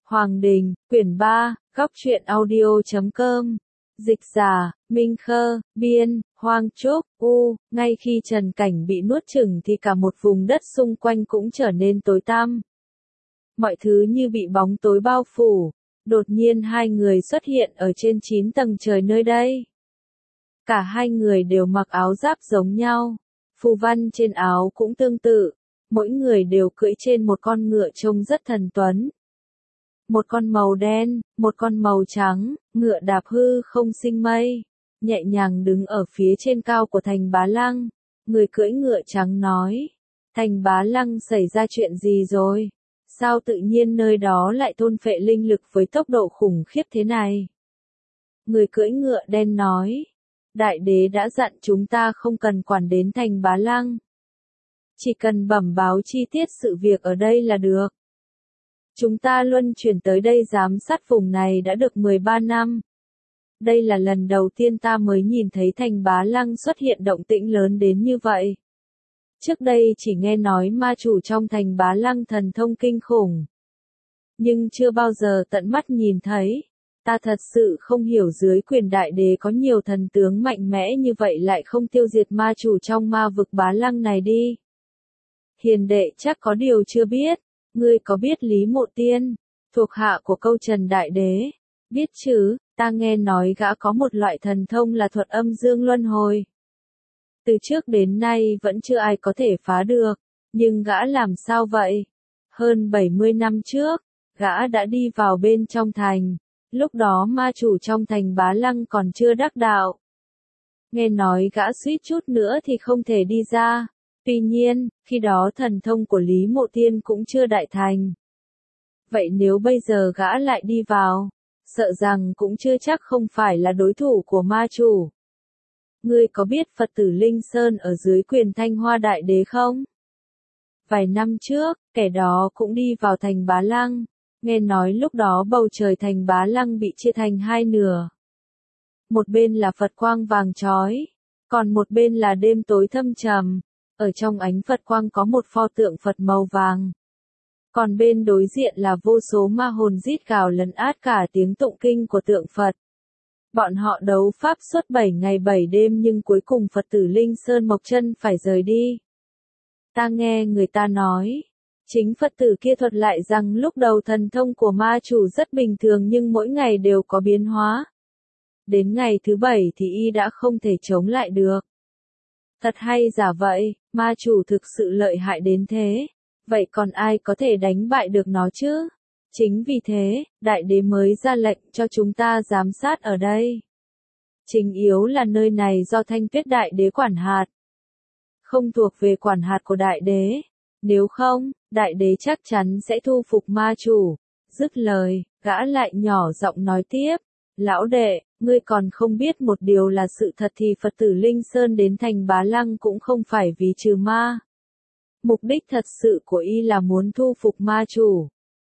Hoàng Đình, quyển 3, góc truyện audio.com. Dịch giả, Minh Khơ, biên, Hoang Trúc, ngay khi Trần Cảnh bị nuốt chửng thì cả một vùng đất xung quanh cũng trở nên tối tăm. Mọi thứ như bị bóng tối bao phủ, đột nhiên hai người xuất hiện ở trên 9 tầng trời nơi đây. Cả hai người đều mặc áo giáp giống nhau, phù văn trên áo cũng tương tự, mỗi người đều cưỡi trên một con ngựa trông rất thần tuấn. Một con màu đen, một con màu trắng, ngựa đạp hư không sinh mây, nhẹ nhàng đứng ở phía trên cao của thành Bá Lăng. Người cưỡi ngựa trắng nói, thành Bá Lăng xảy ra chuyện gì rồi? Sao tự nhiên nơi đó lại thôn phệ linh lực với tốc độ khủng khiếp thế này? Người cưỡi ngựa đen nói, Đại đế đã dặn chúng ta không cần quản đến thành Bá Lăng. Chỉ cần bẩm báo chi tiết sự việc ở đây là được. Chúng ta luân chuyển tới đây giám sát vùng này đã được 13 năm. Đây là lần đầu tiên ta mới nhìn thấy thành Bá Lăng xuất hiện động tĩnh lớn đến như vậy. Trước đây chỉ nghe nói ma chủ trong thành Bá Lăng thần thông kinh khủng. Nhưng chưa bao giờ tận mắt nhìn thấy. Ta thật sự không hiểu dưới quyền đại đế có nhiều thần tướng mạnh mẽ như vậy lại không tiêu diệt ma chủ trong ma vực Bá Lăng này đi. Hiền đệ chắc có điều chưa biết. Ngươi có biết Lý Mộ Tiên, thuộc hạ của câu Trần Đại Đế? Biết chứ, ta nghe nói gã có một loại thần thông là thuật âm dương luân hồi. Từ trước đến nay vẫn chưa ai có thể phá được, nhưng gã làm sao vậy? Hơn 70 năm trước, gã đã đi vào bên trong thành, lúc đó ma chủ trong thành Bá Lăng còn chưa đắc đạo. Nghe nói gã suýt chút nữa thì không thể đi ra. Tuy nhiên, khi đó thần thông của Lý Mộ Tiên cũng chưa đại thành. Vậy nếu bây giờ gã lại đi vào, sợ rằng cũng chưa chắc không phải là đối thủ của ma chủ. Ngươi có biết Phật tử Linh Sơn ở dưới quyền Thanh Hoa Đại Đế không? Vài năm trước, kẻ đó cũng đi vào thành Bá Lăng. Nghe nói lúc đó bầu trời thành Bá Lăng bị chia thành hai nửa. Một bên là Phật quang vàng chói, còn một bên là đêm tối thâm trầm. Ở trong ánh Phật quang có một pho tượng Phật màu vàng. Còn bên đối diện là vô số ma hồn rít gào lấn át cả tiếng tụng kinh của tượng Phật. Bọn họ đấu pháp suốt 7 ngày 7 đêm nhưng cuối cùng Phật tử Linh Sơn Mộc Chân phải rời đi. Ta nghe người ta nói, chính Phật tử kia thuật lại rằng lúc đầu thần thông của ma chủ rất bình thường nhưng mỗi ngày đều có biến hóa. Đến ngày thứ 7 thì y đã không thể chống lại được. Thật hay giả vậy, ma chủ thực sự lợi hại đến thế. Vậy còn ai có thể đánh bại được nó chứ? Chính vì thế, đại đế mới ra lệnh cho chúng ta giám sát ở đây. Chính yếu là nơi này do Thanh Tuyết Đại Đế quản hạt. Không thuộc về quản hạt của đại đế. Nếu không, đại đế chắc chắn sẽ thu phục ma chủ. Dứt lời, gã lại nhỏ giọng nói tiếp. Lão đệ, ngươi còn không biết một điều là sự thật thì Phật tử Linh Sơn đến thành Bá Lăng cũng không phải vì trừ ma. Mục đích thật sự của y là muốn thu phục ma chủ.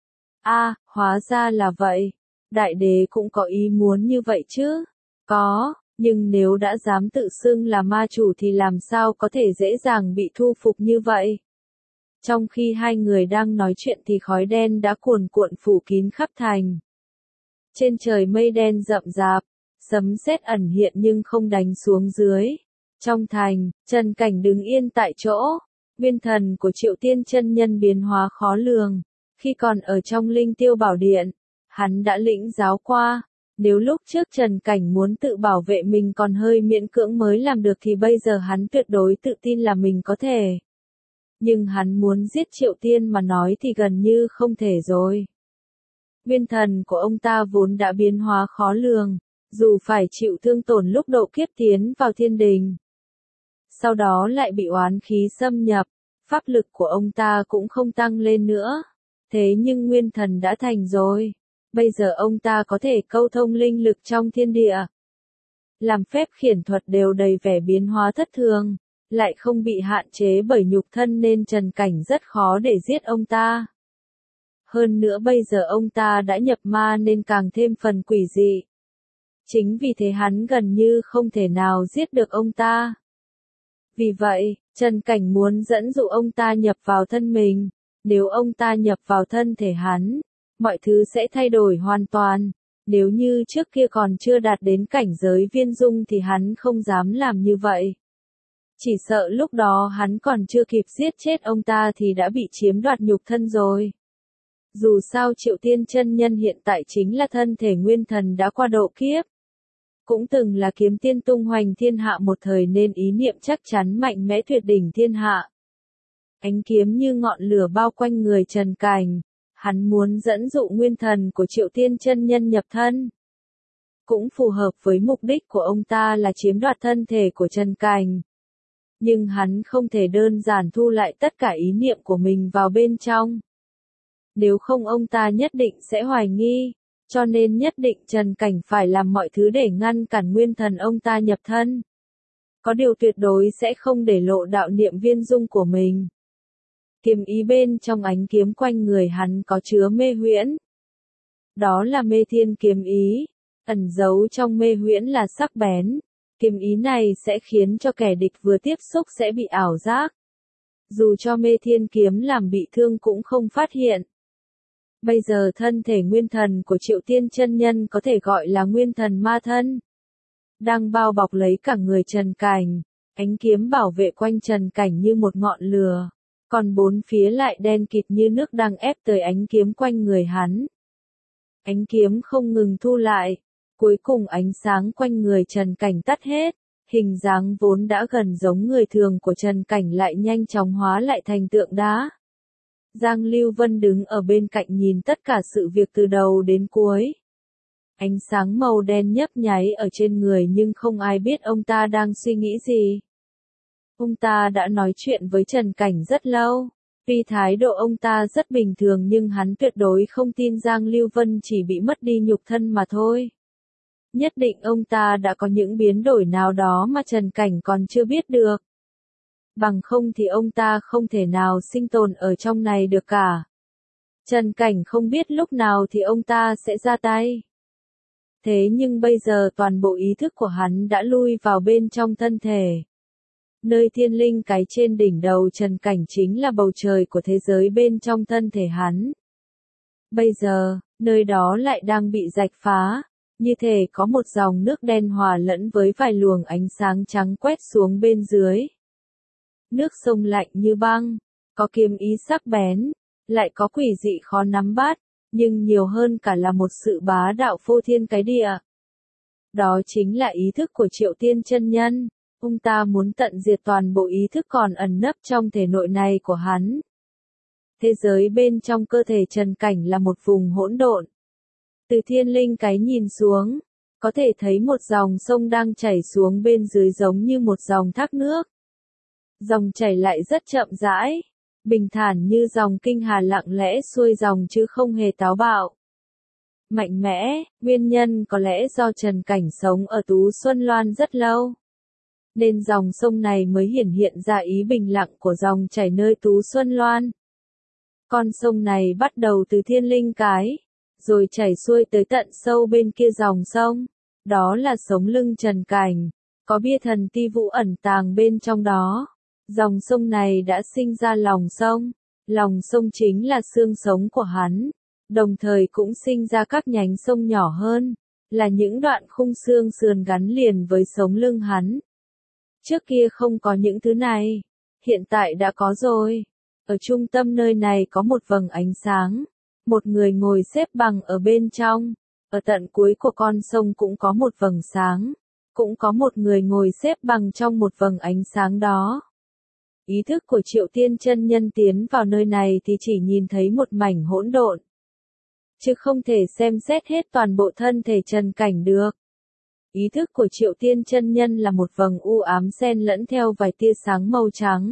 Hóa ra là vậy. Đại đế cũng có ý muốn như vậy chứ? Có, nhưng nếu đã dám tự xưng là ma chủ thì làm sao có thể dễ dàng bị thu phục như vậy? Trong khi hai người đang nói chuyện thì khói đen đã cuồn cuộn phủ kín khắp thành. Trên trời mây đen rậm rạp, sấm sét ẩn hiện nhưng không đánh xuống dưới. Trong thành, Trần Cảnh đứng yên tại chỗ. Nguyên thần của Triệu Tiên chân nhân biến hóa khó lường. Khi còn ở trong Linh Tiêu Bảo Điện, hắn đã lĩnh giáo qua. Nếu lúc trước Trần Cảnh muốn tự bảo vệ mình còn hơi miễn cưỡng mới làm được thì bây giờ hắn tuyệt đối tự tin là mình có thể. Nhưng hắn muốn giết Triệu Tiên mà nói thì gần như không thể rồi. Nguyên thần của ông ta vốn đã biến hóa khó lường, dù phải chịu thương tổn lúc độ kiếp tiến vào thiên đình. Sau đó lại bị oán khí xâm nhập, pháp lực của ông ta cũng không tăng lên nữa. Thế nhưng nguyên thần đã thành rồi. Bây giờ ông ta có thể câu thông linh lực trong thiên địa. Làm phép khiển thuật đều đầy vẻ biến hóa thất thường, lại không bị hạn chế bởi nhục thân nên Trần Cảnh rất khó để giết ông ta. Hơn nữa bây giờ ông ta đã nhập ma nên càng thêm phần quỷ dị. Chính vì thế hắn gần như không thể nào giết được ông ta. Vì vậy, Trần Cảnh muốn dẫn dụ ông ta nhập vào thân mình. Nếu ông ta nhập vào thân thể hắn, mọi thứ sẽ thay đổi hoàn toàn. Nếu như trước kia còn chưa đạt đến cảnh giới viên dung thì hắn không dám làm như vậy. Chỉ sợ lúc đó hắn còn chưa kịp giết chết ông ta thì đã bị chiếm đoạt nhục thân rồi. Dù sao Triệu Tiên chân nhân hiện tại chính là thân thể nguyên thần đã qua độ kiếp. Cũng từng là kiếm tiên tung hoành thiên hạ một thời nên ý niệm chắc chắn mạnh mẽ tuyệt đỉnh thiên hạ. Ánh kiếm như ngọn lửa bao quanh người Trần Cảnh. Hắn muốn dẫn dụ nguyên thần của Triệu Tiên chân nhân nhập thân. Cũng phù hợp với mục đích của ông ta là chiếm đoạt thân thể của Trần Cảnh. Nhưng hắn không thể đơn giản thu lại tất cả ý niệm của mình vào bên trong. Nếu không ông ta nhất định sẽ hoài nghi, cho nên nhất định Trần Cảnh phải làm mọi thứ để ngăn cản nguyên thần ông ta nhập thân. Có điều tuyệt đối sẽ không để lộ đạo niệm viên dung của mình. Kiếm ý bên trong ánh kiếm quanh người hắn có chứa mê huyễn. Đó là mê thiên kiếm ý, ẩn giấu trong mê huyễn là sắc bén. Kiếm ý này sẽ khiến cho kẻ địch vừa tiếp xúc sẽ bị ảo giác. Dù cho mê thiên kiếm làm bị thương cũng không phát hiện. Bây giờ thân thể nguyên thần của Triệu Tiên chân nhân có thể gọi là nguyên thần ma thân. Đang bao bọc lấy cả người Trần Cảnh, ánh kiếm bảo vệ quanh Trần Cảnh như một ngọn lửa. Còn bốn phía lại đen kịt như nước đang ép tới ánh kiếm quanh người hắn. Ánh kiếm không ngừng thu lại. Cuối cùng ánh sáng quanh người Trần Cảnh tắt hết. Hình dáng vốn đã gần giống người thường của Trần Cảnh lại nhanh chóng hóa lại thành tượng đá. Giang Lưu Vân đứng ở bên cạnh nhìn tất cả sự việc từ đầu đến cuối. Ánh sáng màu đen nhấp nháy ở trên người nhưng không ai biết ông ta đang suy nghĩ gì. Ông ta đã nói chuyện với Trần Cảnh rất lâu. Tuy thái độ ông ta rất bình thường nhưng hắn tuyệt đối không tin Giang Lưu Vân chỉ bị mất đi nhục thân mà thôi. Nhất định ông ta đã có những biến đổi nào đó mà Trần Cảnh còn chưa biết được. Bằng không thì ông ta không thể nào sinh tồn ở trong này được cả. Trần Cảnh không biết lúc nào thì ông ta sẽ ra tay. Thế nhưng bây giờ toàn bộ ý thức của hắn đã lui vào bên trong thân thể. Nơi thiên linh cái trên đỉnh đầu Trần Cảnh chính là bầu trời của thế giới bên trong thân thể hắn. Bây giờ, nơi đó lại đang bị rạch phá, như thể có một dòng nước đen hòa lẫn với vài luồng ánh sáng trắng quét xuống bên dưới. Nước sông lạnh như băng, có kiếm ý sắc bén, lại có quỷ dị khó nắm bắt, nhưng nhiều hơn cả là một sự bá đạo phô thiên cái địa. Đó chính là ý thức của Triệu Tiên chân nhân. Ông ta muốn tận diệt toàn bộ ý thức còn ẩn nấp trong thể nội này của hắn. Thế giới bên trong cơ thể Trần Cảnh là một vùng hỗn độn. Từ thiên linh cái nhìn xuống, có thể thấy một dòng sông đang chảy xuống bên dưới giống như một dòng thác nước. Dòng chảy lại rất chậm rãi, bình thản như dòng kinh hà lặng lẽ xuôi dòng chứ không hề táo bạo. Mạnh mẽ, nguyên nhân có lẽ do Trần Cảnh sống ở Tú Xuân Loan rất lâu. Nên dòng sông này mới hiển hiện ra ý bình lặng của dòng chảy nơi Tú Xuân Loan. Con sông này bắt đầu từ thiên linh cái, rồi chảy xuôi tới tận sâu bên kia dòng sông. Đó là sống lưng Trần Cảnh, có bia thần ti vũ ẩn tàng bên trong đó. Dòng sông này đã sinh ra lòng sông. Lòng sông chính là xương sống của hắn, đồng thời cũng sinh ra các nhánh sông nhỏ hơn, là những đoạn khung xương sườn gắn liền với sống lưng hắn. Trước kia không có những thứ này, hiện tại đã có rồi. Ở trung tâm nơi này có một vầng ánh sáng, một người ngồi xếp bằng ở bên trong. Ở tận cuối của con sông cũng có một vầng sáng, cũng có một người ngồi xếp bằng trong một vầng ánh sáng đó. Ý thức của Triệu Tiên chân nhân tiến vào nơi này thì chỉ nhìn thấy một mảnh hỗn độn, chứ không thể xem xét hết toàn bộ thân thể Trần Cảnh được. Ý thức của Triệu Tiên chân nhân là một vầng u ám xen lẫn theo vài tia sáng màu trắng.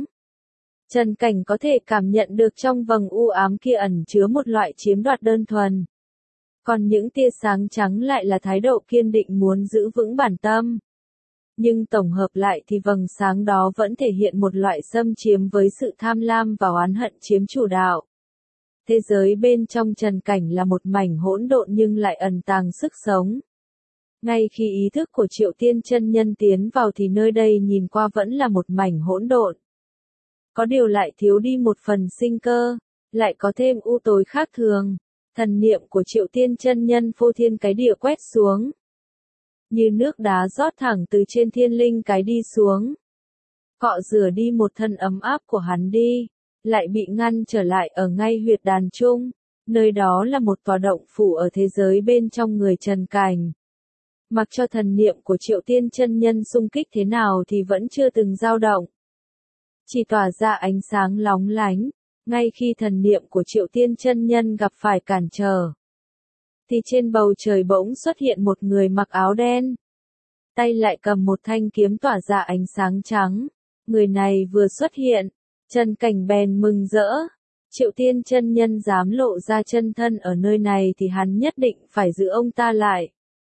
Trần Cảnh có thể cảm nhận được trong vầng u ám kia ẩn chứa một loại chiếm đoạt đơn thuần. Còn những tia sáng trắng lại là thái độ kiên định muốn giữ vững bản tâm. Nhưng tổng hợp lại thì vầng sáng đó vẫn thể hiện một loại xâm chiếm với sự tham lam và oán hận chiếm chủ đạo. Thế giới bên trong Trần Cảnh là một mảnh hỗn độn nhưng lại ẩn tàng sức sống. Ngay khi ý thức của Triệu Tiên chân nhân tiến vào thì nơi đây nhìn qua vẫn là một mảnh hỗn độn. Có điều lại thiếu đi một phần sinh cơ, lại có thêm u tối khác thường. Thần niệm của Triệu Tiên chân nhân phô thiên cái địa quét xuống. Như nước đá rót thẳng từ trên thiên linh cái đi xuống. Cọ rửa đi một thân ấm áp của hắn đi, lại bị ngăn trở lại ở ngay huyệt đàn trung. Nơi đó là một tòa động phủ ở thế giới bên trong người Trần Cảnh. Mặc cho thần niệm của Triệu Tiên chân nhân xung kích thế nào thì vẫn chưa từng dao động. Chỉ tỏa ra ánh sáng lóng lánh, ngay khi thần niệm của Triệu Tiên chân nhân gặp phải cản trở. Thì trên bầu trời bỗng xuất hiện một người mặc áo đen. Tay lại cầm một thanh kiếm tỏa ra ánh sáng trắng. Người này vừa xuất hiện, Trần Cảnh bèn mừng rỡ. Triệu Tiên chân nhân dám lộ ra chân thân ở nơi này thì hắn nhất định phải giữ ông ta lại.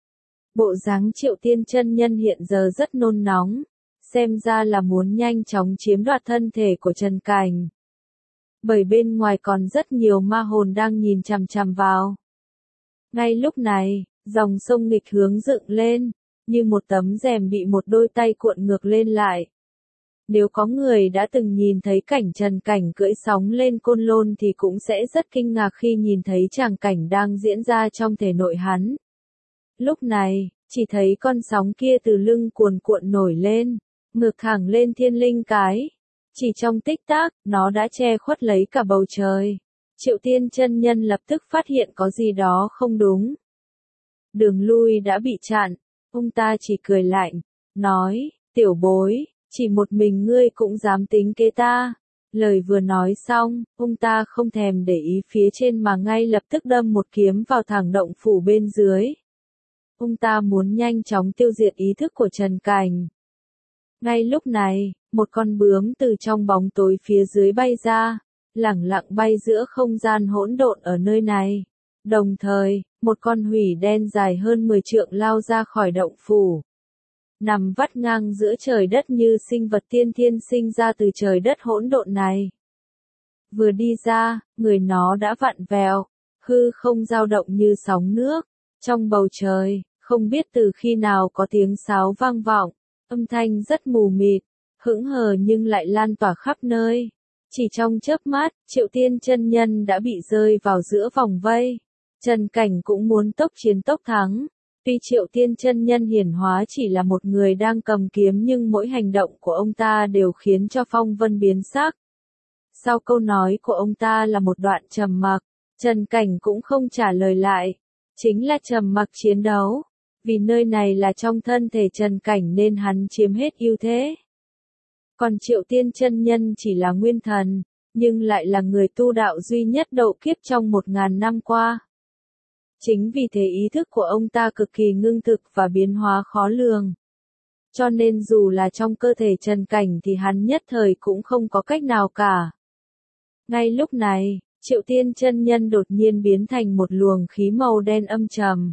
Bộ dáng Triệu Tiên chân nhân hiện giờ rất nôn nóng, xem ra là muốn nhanh chóng chiếm đoạt thân thể của Trần Cảnh. Bởi bên ngoài còn rất nhiều ma hồn đang nhìn chằm chằm vào. Ngay lúc này, dòng sông nghịch hướng dựng lên, như một tấm rèm bị một đôi tay cuộn ngược lên lại. Nếu có người đã từng nhìn thấy cảnh Trần Cảnh cưỡi sóng lên Côn Lôn thì cũng sẽ rất kinh ngạc khi nhìn thấy tràng cảnh đang diễn ra trong thể nội hắn. Lúc này, chỉ thấy con sóng kia từ lưng cuồn cuộn nổi lên, ngược thẳng lên thiên linh cái. Chỉ trong tích tắc, nó đã che khuất lấy cả bầu trời. Triệu Tiên chân nhân lập tức phát hiện có gì đó không đúng. Đường lui đã bị chặn, ông ta chỉ cười lạnh, nói, tiểu bối, chỉ một mình ngươi cũng dám tính kế ta. Lời vừa nói xong, ông ta không thèm để ý phía trên mà ngay lập tức đâm một kiếm vào thẳng động phủ bên dưới. Ông ta muốn nhanh chóng tiêu diệt ý thức của Trần Cảnh. Ngay lúc này, một con bướm từ trong bóng tối phía dưới bay ra, lẳng lặng bay giữa không gian hỗn độn ở nơi này. Đồng thời, một con hủy đen dài hơn 10 trượng lao ra khỏi động phủ. Nằm vắt ngang giữa trời đất như sinh vật tiên thiên sinh ra từ trời đất hỗn độn này. Vừa đi ra, người nó đã vặn vẹo, hư không dao động như sóng nước. Trong bầu trời, không biết từ khi nào có tiếng sáo vang vọng, âm thanh rất mù mịt, hững hờ nhưng lại lan tỏa khắp nơi. Chỉ trong chớp mắt, Triệu Tiên chân nhân đã bị rơi vào giữa vòng vây. Trần Cảnh cũng muốn tốc chiến tốc thắng. Tuy Triệu Tiên chân nhân hiển hóa chỉ là một người đang cầm kiếm nhưng mỗi hành động của ông ta đều khiến cho phong vân biến sắc. Sau câu nói của ông ta là một đoạn trầm mặc, Trần Cảnh cũng không trả lời lại. Chính là trầm mặc chiến đấu. Vì nơi này là trong thân thể Trần Cảnh nên hắn chiếm hết ưu thế. Còn Triệu Tiên chân nhân chỉ là nguyên thần, nhưng lại là người tu đạo duy nhất độ kiếp trong 1000 năm qua. Chính vì thế ý thức của ông ta cực kỳ ngưng thực và biến hóa khó lường. Cho nên dù là trong cơ thể Trần Cảnh thì hắn nhất thời cũng không có cách nào cả. Ngay lúc này, Triệu Tiên chân nhân đột nhiên biến thành một luồng khí màu đen âm trầm.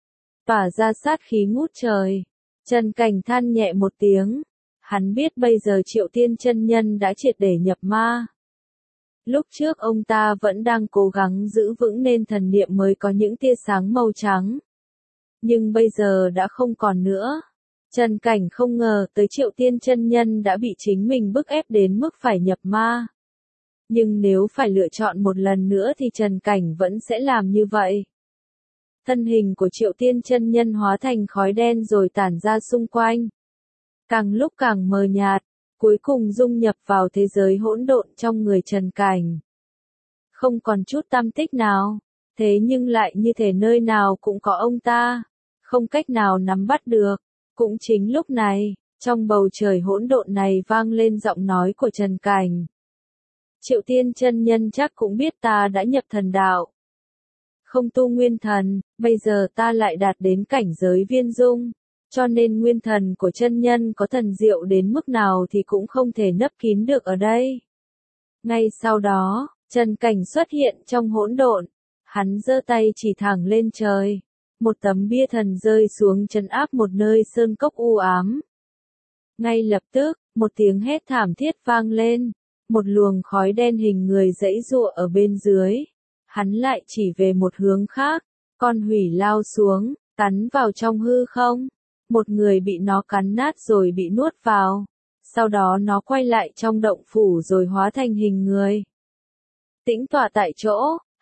Tỏa ra sát khí ngút trời. Trần Cảnh than nhẹ một tiếng. Hắn biết bây giờ Triệu Tiên chân nhân đã triệt để nhập ma. Lúc trước ông ta vẫn đang cố gắng giữ vững nên thần niệm mới có những tia sáng màu trắng. Nhưng bây giờ đã không còn nữa. Trần Cảnh không ngờ tới Triệu Tiên chân nhân đã bị chính mình bức ép đến mức phải nhập ma. Nhưng nếu phải lựa chọn một lần nữa thì Trần Cảnh vẫn sẽ làm như vậy. Thân hình của Triệu Tiên chân nhân hóa thành khói đen rồi tản ra xung quanh. Càng lúc càng mờ nhạt, cuối cùng dung nhập vào thế giới hỗn độn trong người Trần Cảnh. Không còn chút tăm tích nào, thế nhưng lại như thể nơi nào cũng có ông ta, không cách nào nắm bắt được. Cũng chính lúc này, trong bầu trời hỗn độn này vang lên giọng nói của Trần Cảnh. Triệu Tiên chân nhân chắc cũng biết ta đã nhập thần đạo. Không tu nguyên thần, bây giờ ta lại đạt đến cảnh giới viên dung. Cho nên nguyên thần của chân nhân có thần diệu đến mức nào thì cũng không thể nấp kín được ở đây. Ngay sau đó, Trần Cảnh xuất hiện trong hỗn độn. Hắn giơ tay chỉ thẳng lên trời. Một tấm bia thần rơi xuống trấn áp một nơi sơn cốc u ám. Ngay lập tức, một tiếng hét thảm thiết vang lên. Một luồng khói đen hình người giãy giụa ở bên dưới. Hắn lại chỉ về một hướng khác. Con hủy lao xuống, cắn vào trong hư không. Một người bị nó cắn nát rồi bị nuốt vào. Sau đó nó quay lại trong động phủ rồi hóa thành hình người. Tĩnh tọa tại chỗ,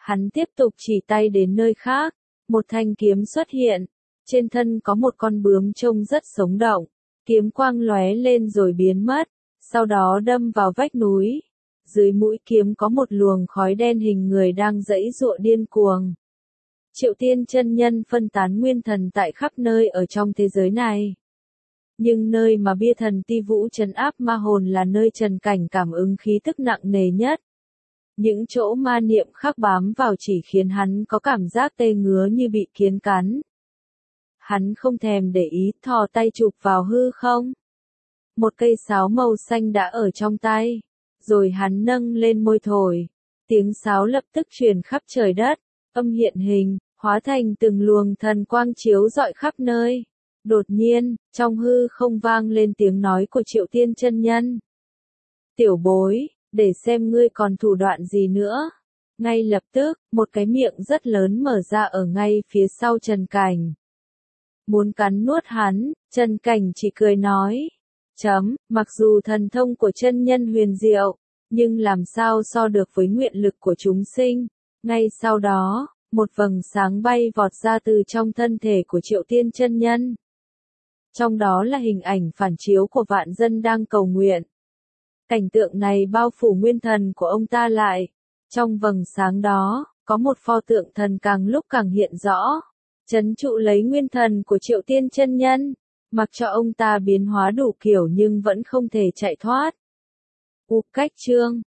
Hắn tiếp tục chỉ tay đến nơi khác, một thanh kiếm xuất hiện, trên thân có một con bướm trông rất sống động, kiếm quang lóe lên rồi biến mất, sau đó đâm vào vách núi. Dưới mũi kiếm có một luồng khói đen hình người đang giãy giụa điên cuồng. Triệu Tiên chân nhân phân tán nguyên thần tại khắp nơi ở trong thế giới này. Nhưng nơi mà bia thần ti vũ trấn áp ma hồn là nơi Trần Cảnh cảm ứng khí tức nặng nề nhất. Những chỗ ma niệm khắc bám vào chỉ khiến hắn có cảm giác tê ngứa như bị kiến cắn. Hắn không thèm để ý, thò tay chụp vào hư không. Một cây sáo màu xanh đã ở trong tay, rồi hắn nâng lên môi thổi. Tiếng sáo lập tức truyền khắp trời đất, âm hiện hình, hóa thành từng luồng thần quang chiếu rọi khắp nơi. Đột nhiên, trong hư không vang lên tiếng nói của Triệu Tiên chân nhân. Tiểu bối, để xem ngươi còn thủ đoạn gì nữa. Ngay lập tức, một cái miệng rất lớn mở ra ở ngay phía sau Trần Cảnh. Muốn cắn nuốt hắn, Trần Cảnh chỉ cười nói. Mặc dù thần thông của chân nhân huyền diệu, nhưng làm sao so được với nguyện lực của chúng sinh. Ngay sau đó, một vầng sáng bay vọt ra từ trong thân thể của Triệu Tiên chân nhân. Trong đó là hình ảnh phản chiếu của vạn dân đang cầu nguyện. Cảnh tượng này bao phủ nguyên thần của ông ta lại. Trong vầng sáng đó, có một pho tượng thần càng lúc càng hiện rõ, trấn trụ lấy nguyên thần của Triệu Tiên chân nhân, mặc cho ông ta biến hóa đủ kiểu nhưng vẫn không thể chạy thoát. Cách chương